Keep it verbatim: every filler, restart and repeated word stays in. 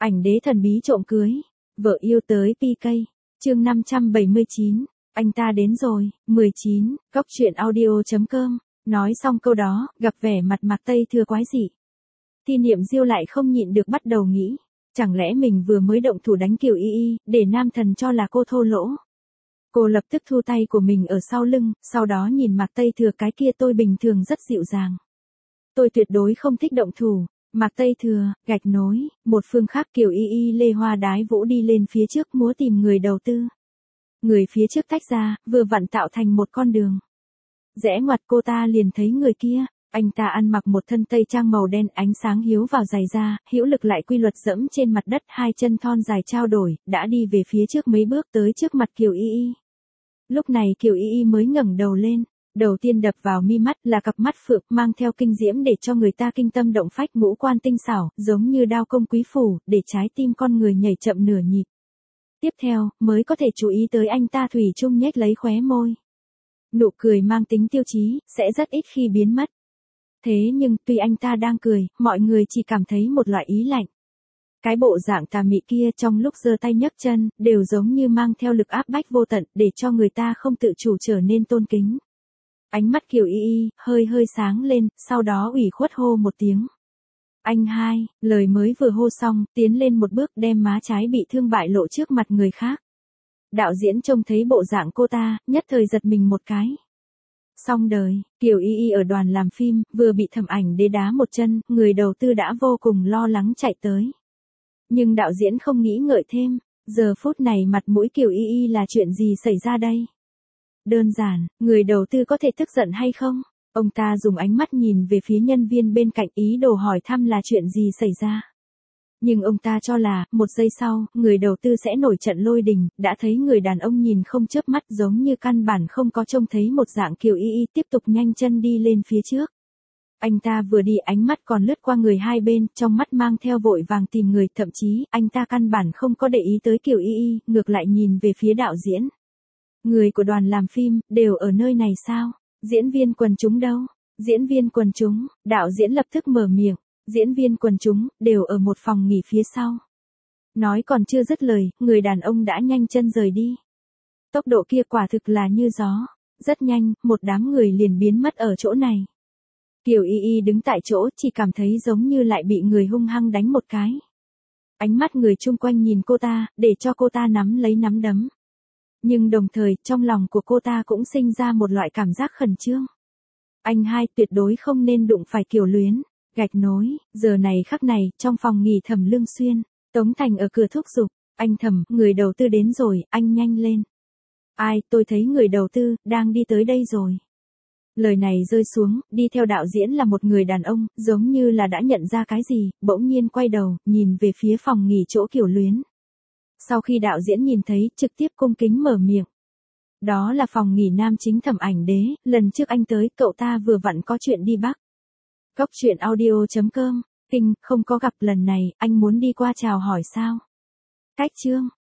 Ảnh đế thần bí trộm cưới. Vợ yêu tới pê ca. Chương năm trăm bảy mươi chín. Anh ta đến rồi. mười chín. Góc truyện audio chấm com. Nói xong câu đó, gặp vẻ mặt Mạc Tây Thừa quái dị. Thi Niệm Diêu lại không nhịn được bắt đầu nghĩ. Chẳng lẽ mình vừa mới động thủ đánh Kiều Y Y, để nam thần cho là cô thô lỗ. Cô lập tức thu tay của mình ở sau lưng, sau đó nhìn Mạc Tây Thừa, cái kia tôi bình thường rất dịu dàng. Tôi tuyệt đối không thích động thủ. Mạc Tây Thừa, gạch nối, một phương khác Kiều Y Y lê hoa đái vũ đi lên phía trước múa tìm người đầu tư. Người phía trước tách ra, vừa vặn tạo thành một con đường. Rẽ ngoặt cô ta liền thấy người kia, anh ta ăn mặc một thân tây trang màu đen, ánh sáng hiếu vào giày da, hữu lực lại quy luật dẫm trên mặt đất, hai chân thon dài trao đổi, đã đi về phía trước mấy bước tới trước mặt Kiều Y Y. Lúc này Kiều Y Y mới ngẩng đầu lên. Đầu tiên đập vào mi mắt là cặp mắt phượng mang theo kinh diễm để cho người ta kinh tâm động phách, ngũ quan tinh xảo, giống như đao công quý phủ, để trái tim con người nhảy chậm nửa nhịp. Tiếp theo, mới có thể chú ý tới anh ta thủy chung nhếch lấy khóe môi. Nụ cười mang tính tiêu chí, sẽ rất ít khi biến mất. Thế nhưng, tuy anh ta đang cười, mọi người chỉ cảm thấy một loại ý lạnh. Cái bộ dạng tà mị kia trong lúc giơ tay nhấc chân, đều giống như mang theo lực áp bách vô tận, để cho người ta không tự chủ trở nên tôn kính. Ánh mắt Kiều Y Y hơi hơi sáng lên, sau đó ủy khuất hô một tiếng. Anh hai, lời mới vừa hô xong, tiến lên một bước đem má trái bị thương bại lộ trước mặt người khác. Đạo diễn trông thấy bộ dạng cô ta, nhất thời giật mình một cái. Xong đời, Kiều Y Y ở đoàn làm phim, vừa bị Thẩm Ảnh Đế đá một chân, người đầu tư đã vô cùng lo lắng chạy tới. Nhưng đạo diễn không nghĩ ngợi thêm, giờ phút này mặt mũi Kiều Y Y là chuyện gì xảy ra đây? Đơn giản, người đầu tư có thể tức giận hay không? Ông ta dùng ánh mắt nhìn về phía nhân viên bên cạnh, ý đồ hỏi thăm là chuyện gì xảy ra. Nhưng ông ta cho là, một giây sau, người đầu tư sẽ nổi trận lôi đình, đã thấy người đàn ông nhìn không chớp mắt giống như căn bản không có trông thấy một dạng Kiều Y Y tiếp tục nhanh chân đi lên phía trước. Anh ta vừa đi ánh mắt còn lướt qua người hai bên, trong mắt mang theo vội vàng tìm người, thậm chí, anh ta căn bản không có để ý tới Kiều Y Y, ngược lại nhìn về phía đạo diễn. Người của đoàn làm phim, đều ở nơi này sao? Diễn viên quần chúng đâu? Diễn viên quần chúng, đạo diễn lập tức mở miệng. Diễn viên quần chúng, đều ở một phòng nghỉ phía sau. Nói còn chưa dứt lời, người đàn ông đã nhanh chân rời đi. Tốc độ kia quả thực là như gió. Rất nhanh, một đám người liền biến mất ở chỗ này. Kiều Y Y đứng tại chỗ, chỉ cảm thấy giống như lại bị người hung hăng đánh một cái. Ánh mắt người chung quanh nhìn cô ta, để cho cô ta nắm lấy nắm đấm. Nhưng đồng thời, trong lòng của cô ta cũng sinh ra một loại cảm giác khẩn trương. Anh hai tuyệt đối không nên đụng phải Kiều Luyến. Gạch nối, giờ này khắc này, trong phòng nghỉ Thẩm Lương Xuyên, Tống Thành ở cửa thúc giục, anh Thẩm, người đầu tư đến rồi, anh nhanh lên. Ai, tôi thấy người đầu tư, đang đi tới đây rồi. Lời này rơi xuống, đi theo đạo diễn là một người đàn ông, giống như là đã nhận ra cái gì, bỗng nhiên quay đầu, nhìn về phía phòng nghỉ chỗ Kiều Luyến. Sau khi đạo diễn nhìn thấy, trực tiếp cung kính mở miệng. Đó là phòng nghỉ nam chính Thẩm Ảnh Đế, lần trước anh tới, cậu ta vừa vặn có chuyện đi Bắc. Góc truyện audio chấm com, kinh, không có gặp, lần này, anh muốn đi qua chào hỏi sao? Cách chương.